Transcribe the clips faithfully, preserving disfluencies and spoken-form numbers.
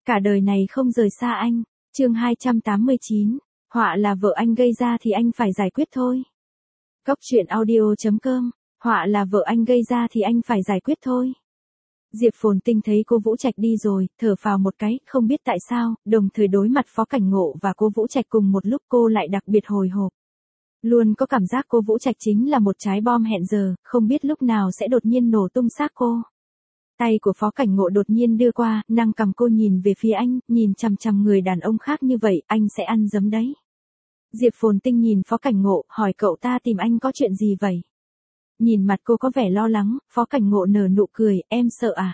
cả đời này không rời xa anh. Chương hai trăm tám mươi chín, họa là vợ anh gây ra thì anh phải giải quyết thôi. Cốc truyện audio chấm com, họa là vợ anh gây ra thì anh phải giải quyết thôi. Diệp Phồn Tinh thấy cô Vũ Trạch đi rồi, thở phào một cái, không biết tại sao, đồng thời đối mặt Phó Cảnh Ngộ và cô Vũ Trạch cùng một lúc cô lại đặc biệt hồi hộp. Luôn có cảm giác cô Vũ Trạch chính là một trái bom hẹn giờ, không biết lúc nào sẽ đột nhiên nổ tung xác cô. Tay của Phó Cảnh Ngộ đột nhiên đưa qua, nâng cầm cô nhìn về phía anh, nhìn chằm chằm người đàn ông khác như vậy, anh sẽ ăn giấm đấy. Diệp Phồn Tinh nhìn Phó Cảnh Ngộ, hỏi cậu ta tìm anh có chuyện gì vậy? Nhìn mặt cô có vẻ lo lắng, Phó Cảnh Ngộ nở nụ cười, em sợ à?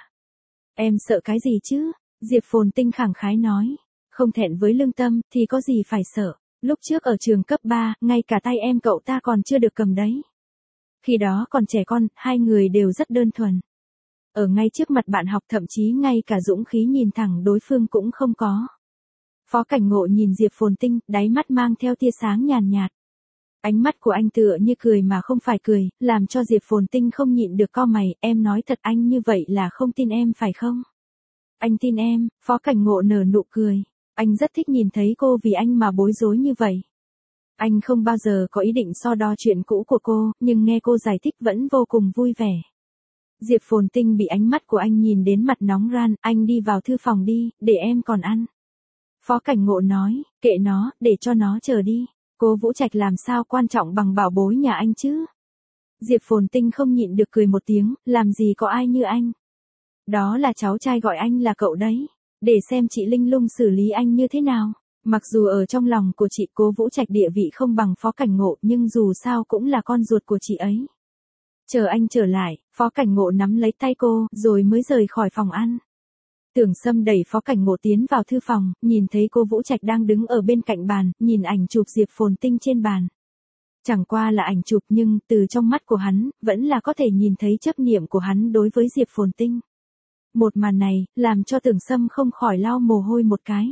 Em sợ cái gì chứ? Diệp Phồn Tinh khẳng khái nói, không thẹn với lương tâm, thì có gì phải sợ. Lúc trước ở trường cấp ba, ngay cả tay em cậu ta còn chưa được cầm đấy. Khi đó còn trẻ con, hai người đều rất đơn thuần. Ở ngay trước mặt bạn học thậm chí ngay cả dũng khí nhìn thẳng đối phương cũng không có. Phó Cảnh Ngộ nhìn Diệp Phồn Tinh, đáy mắt mang theo tia sáng nhàn nhạt. Ánh mắt của anh tựa như cười mà không phải cười, làm cho Diệp Phồn Tinh không nhịn được cau mày, em nói thật anh như vậy là không tin em phải không? Anh tin em, Phó Cảnh Ngộ nở nụ cười. Anh rất thích nhìn thấy cô vì anh mà bối rối như vậy. Anh không bao giờ có ý định so đo chuyện cũ của cô, nhưng nghe cô giải thích vẫn vô cùng vui vẻ. Diệp Phồn Tinh bị ánh mắt của anh nhìn đến mặt nóng ran, anh đi vào thư phòng đi, để em còn ăn. Phó Cảnh Ngộ nói, kệ nó, để cho nó chờ đi. Cô Vũ Trạch làm sao quan trọng bằng bảo bối nhà anh chứ? Diệp Phồn Tinh không nhịn được cười một tiếng, làm gì có ai như anh. Đó là cháu trai gọi anh là cậu đấy. Để xem chị Linh Lung xử lý anh như thế nào. Mặc dù ở trong lòng của chị cô Vũ Trạch địa vị không bằng Phó Cảnh Ngộ, nhưng dù sao cũng là con ruột của chị ấy. Chờ anh trở lại, Phó Cảnh Ngộ nắm lấy tay cô, rồi mới rời khỏi phòng ăn. Tưởng Sâm đẩy Phó Cảnh Ngộ tiến vào thư phòng, nhìn thấy cô Vũ Trạch đang đứng ở bên cạnh bàn, nhìn ảnh chụp Diệp Phồn Tinh trên bàn. Chẳng qua là ảnh chụp nhưng, từ trong mắt của hắn, vẫn là có thể nhìn thấy chấp niệm của hắn đối với Diệp Phồn Tinh. Một màn này, làm cho Tưởng Sâm không khỏi lau mồ hôi một cái.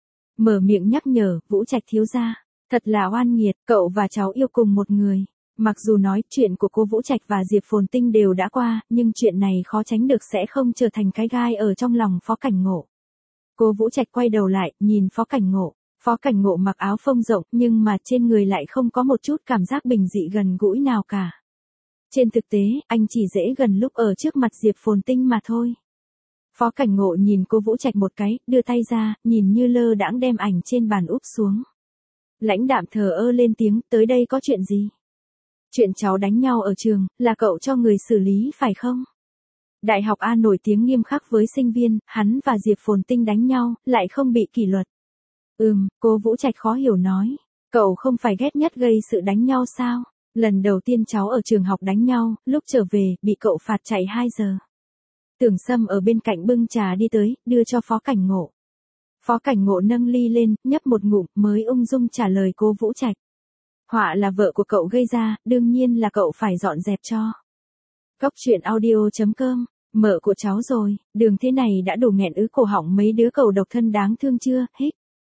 Mở miệng nhắc nhở, Vũ Trạch thiếu gia, thật là oan nghiệt, cậu và cháu yêu cùng một người. Mặc dù nói chuyện của cô Vũ Trạch và Diệp Phồn Tinh đều đã qua, nhưng chuyện này khó tránh được sẽ không trở thành cái gai ở trong lòng Phó Cảnh Ngộ. Cô Vũ Trạch quay đầu lại, nhìn Phó Cảnh Ngộ. Phó Cảnh Ngộ mặc áo phông rộng, nhưng mà trên người lại không có một chút cảm giác bình dị gần gũi nào cả. Trên thực tế, anh chỉ dễ gần lúc ở trước mặt Diệp Phồn Tinh mà thôi. Phó Cảnh Ngộ nhìn cô Vũ Trạch một cái, đưa tay ra, nhìn như lơ đãng đem ảnh trên bàn úp xuống. Lãnh đạm thờ ơ lên tiếng, tới đây có chuyện gì? Chuyện cháu đánh nhau ở trường, là cậu cho người xử lý phải không? Đại học A nổi tiếng nghiêm khắc với sinh viên, hắn và Diệp Phồn Tinh đánh nhau, lại không bị kỷ luật. Ừm, cô Vũ Trạch khó hiểu nói. Cậu không phải ghét nhất gây sự đánh nhau sao? Lần đầu tiên cháu ở trường học đánh nhau, lúc trở về, bị cậu phạt chạy hai giờ. Tưởng Sâm ở bên cạnh bưng trà đi tới, đưa cho Phó Cảnh Ngộ. Phó Cảnh Ngộ nâng ly lên, nhấp một ngụm, mới ung dung trả lời cô Vũ Trạch. Họa là vợ của cậu gây ra, đương nhiên là cậu phải dọn dẹp cho. Cốc truyện audio chấm com, mợ của cháu rồi, đường thế này đã đủ nghẹn ứ cổ họng mấy đứa cậu độc thân đáng thương chưa, hích.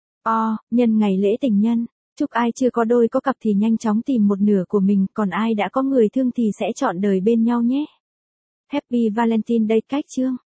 O, nhân ngày lễ tình nhân, chúc ai chưa có đôi có cặp thì nhanh chóng tìm một nửa của mình, còn ai đã có người thương thì sẽ chọn đời bên nhau nhé. Happy Valentine Day cách chương.